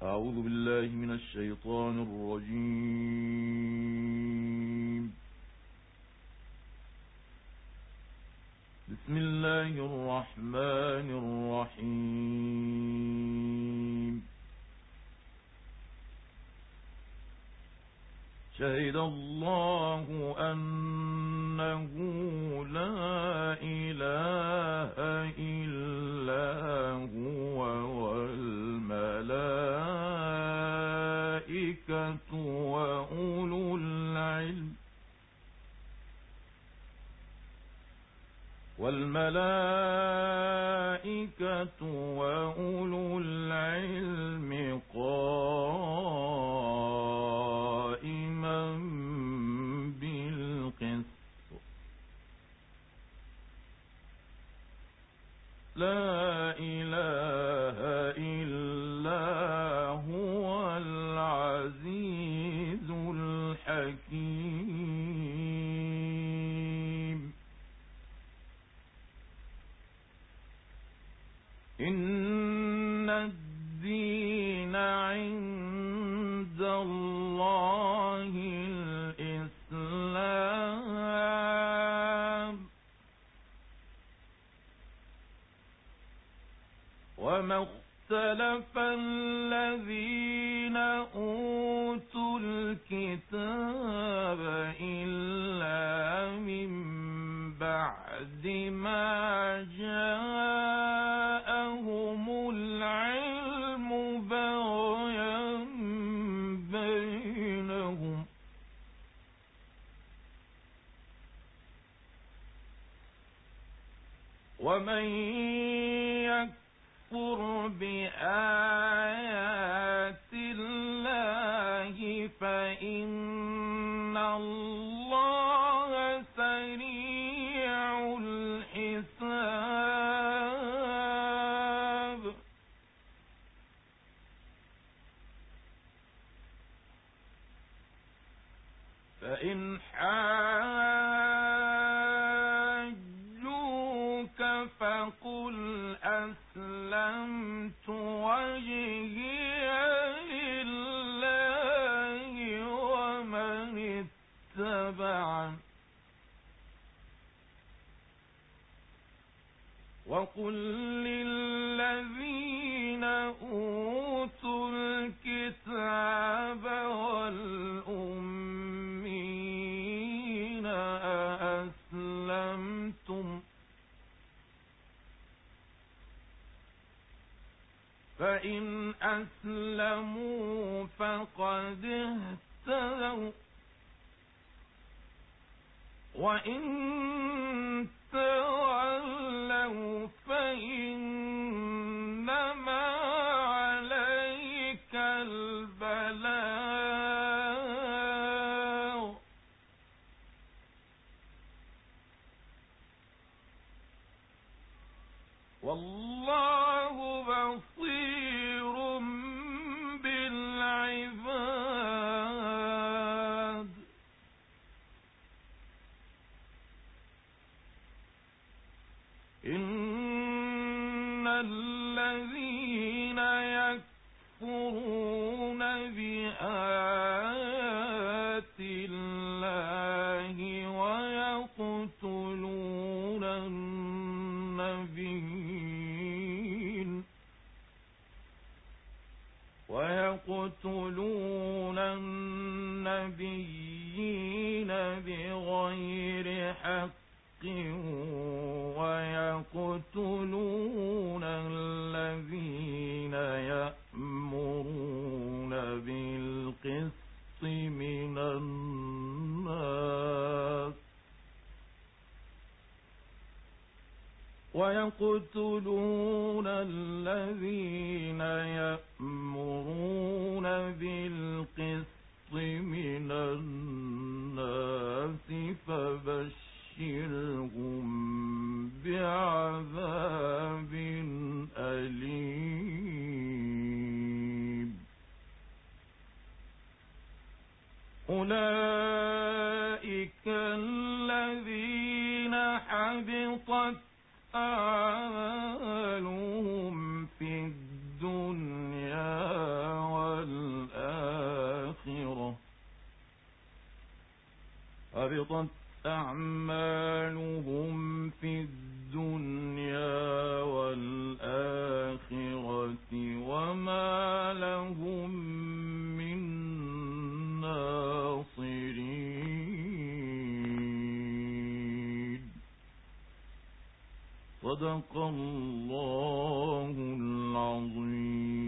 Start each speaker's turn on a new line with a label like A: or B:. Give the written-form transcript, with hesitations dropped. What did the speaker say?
A: أعوذ بالله من الشيطان الرجيم. بسم الله الرحمن الرحيم. شهد الله أنه لا إله إلا هو والملائكة وأولو العلم قائما بالقسط. لا إله إلا هو العزيز الحكيم. إن الدين عند الله الإسلام، وما اختلف الذين أوتوا الكتاب إلا من بعد ما جاءهم العلم بغيا بينهم، ومن يكفر بآيات الله فإن الله سريع الحساب. فإن حاجوك فقل أسلمت وجهي لله ومن اتبعني، وقل للذين أوتوا الكتاب والأمين أأسلمتم، فإن أسلموا فقد اهتدوا، وإن تولوا فإنما عليك البلاغ، والله بصير بالعباد. إن الذين يكفرون بآيات الله ويقتلون النبيين بغير حق، ويقتلون الذين يأمرون بالقسط من الناس، ويقتلون الذين يأمرون بالقسط من الناس فبشرهم بعذاب أليم. أولئك الذين حبطت أعمالهم في الدنيا حبطت أعمالهم في الدنيا والآخرة وما لهم من ناصرين. صدق الله العظيم.